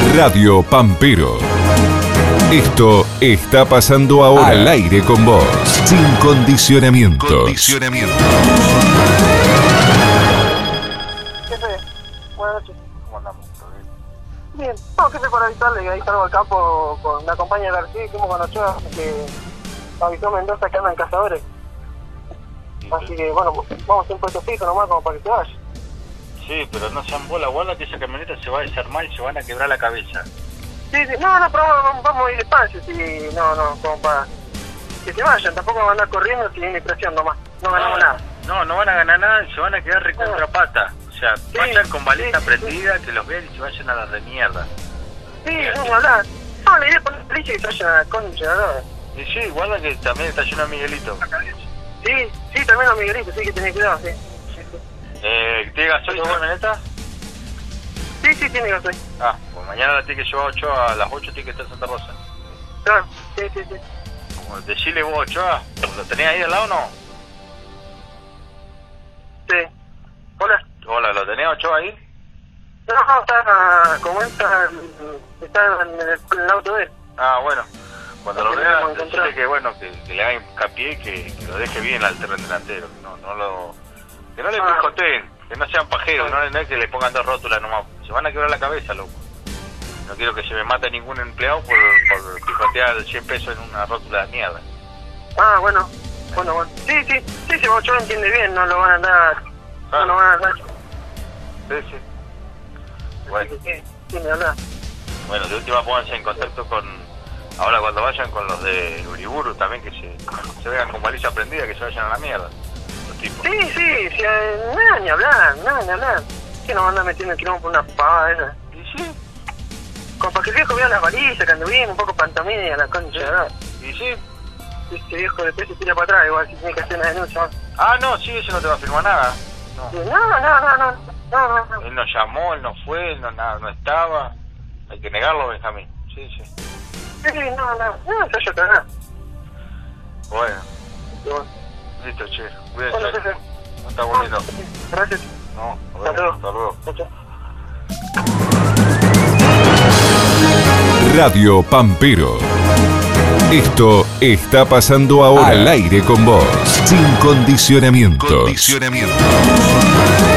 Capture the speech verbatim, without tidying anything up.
Radio Pampero. Esto está pasando ahora al aire con vos, sin condicionamientos. Condicionamientos. Jefe, buenas noches. ¿Cómo andamos? Bien, no, jefe, para avisarle que ahí salgo al campo con la compañía García, fuimos con Ochoa, que avisó Mendoza que andan cazadores. Así que, bueno, vamos a un puesto fijo nomás como para que se vaya. Sí, pero no sean bola, guarda que esa camioneta se va a desarmar y se van a quebrar la cabeza. Sí, sí, no, no, pero vamos, vamos a ir despacio, sí, no, no, como para que se vayan, tampoco van a andar corriendo sin ni presión nomás, no ganamos no, nada. No, no van a ganar nada y se van a quedar recontra pata. O sea, Sí, vayan con baleta sí, prendida, que los vean y se vayan a la remierda. Sí, vamos a hablar. No, la idea es poner policía y se vayan a la concha, ¿no? Y sí, guarda que también está lleno de Miguelito. Sí, sí, también los miguelitos, sí, que tenés cuidado, sí. sí, sí. Eh, ¿Tiene gasoil esa camioneta? Sí, sí, tiene gasoil. Ah, pues mañana la tiene que llevar Ochoa a las ocho, tiene que estar en Santa Rosa. Claro, sí, sí, sí. Como decirle vos, Ochoa, ¿lo tenés ahí al lado o no? Sí. Hola. Hola, ¿lo tenés Ochoa ahí? No, no, está, como está, está en el, en el auto de él. Ah, bueno. Cuando lo Lo veas, tenemos encontrado. decirle que bueno, que, que le haga hincapié, que, que lo deje bien al terreno delantero, que no, no lo, que no le Ah. pijoteen, que no sean pajeros, no, no es que le pongan dos rótulas nomás, se van a quebrar la cabeza, loco. No quiero que se me mate ningún empleado por, por pijotear cien pesos en una rótula de mierda. Ah, bueno, bueno, bueno. Sí, sí, sí, si Ochoa lo entiende bien, no lo van a andar, Claro. no lo van a andar. Sí, sí. Bueno, Sí, sí, sí, me habla. bueno, de última pónganse en contacto con, ahora cuando vayan con los de Uriburu también, que se, se vean con baliza prendida, que se vayan a la mierda, los tipos. Sí, sí, sí, eh, nada ni hablar, nada ni hablar. Que nos van a andar metiendo el quilombo por una pavada esa. Y sí, Como para que el viejo vea las balizas, que ande bien, un poco pantomima, la concha, ¿verdad? y sí. Este viejo después se tira para atrás, igual si tiene que hacer una denuncia. ¿no? Ah, no, sí, ese no te va a firmar nada. No. Sí, No, no, no, no, no, no, no. Él no llamó, él no fue, él no, nada, no estaba. Hay que negarlo, Benjamín. Sí, sí. Sí, sí, no, no, no, se haya cagado. Bueno, Sí, bueno. listo, che. Bueno, Cuídense. jefe. No está bonito. Gracias. No, Hasta luego. hasta luego. Chao, chao. Radio Pampero. Esto está pasando ahora al aire con vos, sin condicionamientos. Condicionamientos.